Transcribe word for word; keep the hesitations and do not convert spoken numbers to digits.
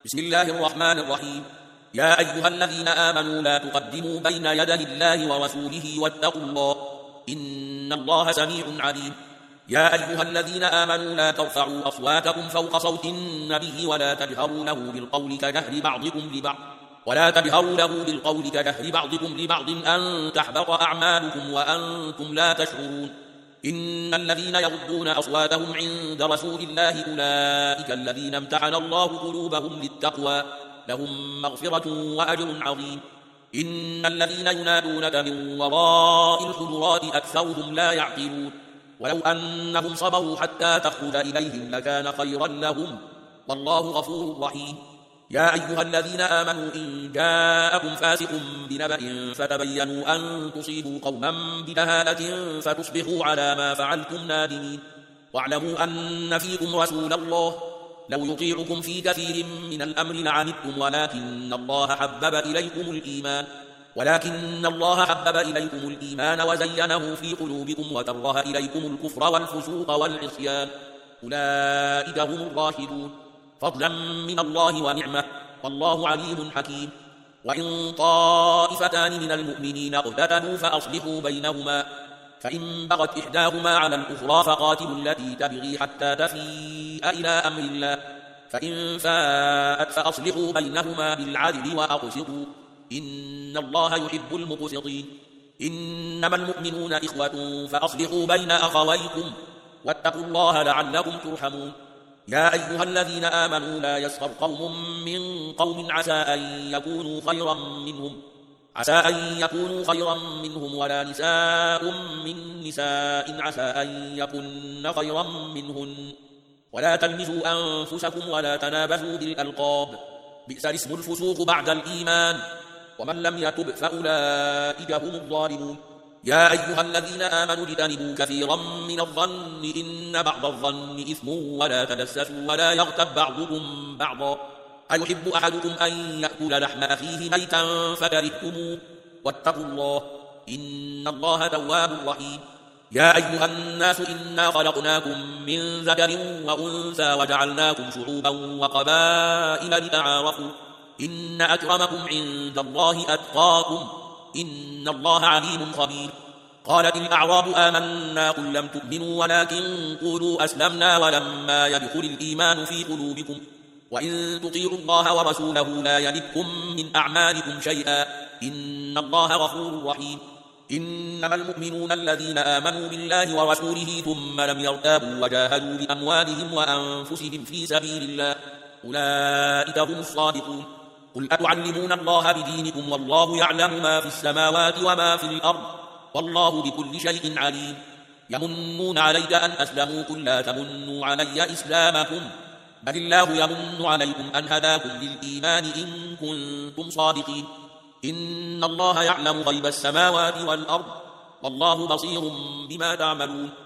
بسم الله الرحمن الرحيم. يا أيها الذين آمنوا لا تقدموا بين يدي الله ورسوله واتقوا الله إن الله سميع عليم. يا أيها الذين آمنوا لا ترفعوا أصواتكم فوق صوت النبي ولا تجهروا له بالقول كجهر بعضكم لبعض ولا تجهروا له بالقول كجهر بعضكم لبعض أن تحبط أعمالكم وأنتم لا تشعرون. إن الذين يغضون أصواتهم عند رسول الله أولئك الذين امتحن الله قلوبهم للتقوى لهم مغفرة وأجر عظيم. إن الذين ينادونك من وراء الحجرات أكثرهم لا يعقلون ولو أنهم صبروا حتى تخرج إليهم لكان خيرا لهم والله غفور رحيم. يا أيها الذين آمنوا إن جاءكم فاسق بنبأ فتبينوا أن تصيبوا قوما بجهالة فتصبحوا على ما فعلتم نادمين. واعلموا أن فيكم رسول الله لو يطيعكم في كثير من الأمر لعنتم ولكن الله حبب إليكم الإيمان ولكن الله حبب إليكم الإيمان وزينه في قلوبكم وكره إليكم الكفر والفسوق والعصيان أولئك هم الراشدون فضلا من الله ونعمة والله عليم حكيم. وإن طائفتان من المؤمنين اقتتلوا فأصلحوا بينهما فإن بغت إحداهما على الأخرى فقاتلوا التي تبغي حتى تفيء إلى أمر الله فإن فاءت فأصلحوا بينهما بالعدل وأقسطوا إن الله يحب المقسطين. إنما المؤمنون إخوة فأصلحوا بين أخويكم واتقوا الله لعلكم ترحمون. يا أيها الذين آمنوا لا يسخر قوم من قوم عسى أن يكونوا خيرا منهم عسى أن يكونوا خيرا منهم ولا نساء من نساء عسى أن يكن خيرا منهن ولا تلمزوا أنفسكم ولا تنابزوا بالألقاب بئس الاسم الفسوق بعد الإيمان ومن لم يتب فأولئك هم الظالمون. يا أيها الذين آمنوا اجتنبوا كثيرا من الظن إن بعض الظن إثم ولا تجسسوا ولا يغتب بعضكم بعضا أيحب أحدكم أن يأكل لحم أخيه ميتا فكرهتموه واتقوا الله إن الله تواب رحيم. يا أيها الناس إنا خلقناكم من ذكر وأنثى وجعلناكم شعوبا وقبائل لتعارفوا إن أكرمكم عند الله أتقاكم إن الله عليم خبير. قالت الأعراب آمنا قل لم تؤمنوا ولكن قولوا أسلمنا ولما يدخل الإيمان في قلوبكم وإن تطيعوا الله ورسوله لا يلدكم من أعمالكم شيئا إن الله غفور رحيم. إنما المؤمنون الذين آمنوا بالله ورسوله ثم لم يرتابوا وجاهدوا بأموالهم وأنفسهم في سبيل الله أولئك هم الصادقون. قل أتعلمون الله بدينكم والله يعلم ما في السماوات وما في الأرض والله بكل شيء عليم. يمنون عليك أن أسلموا قل لا تمنوا علي إسلامكم بل الله يمن عليكم أن هداكم للإيمان إن كنتم صادقين. إن الله يعلم غيب السماوات والأرض والله بصير بما تعملون.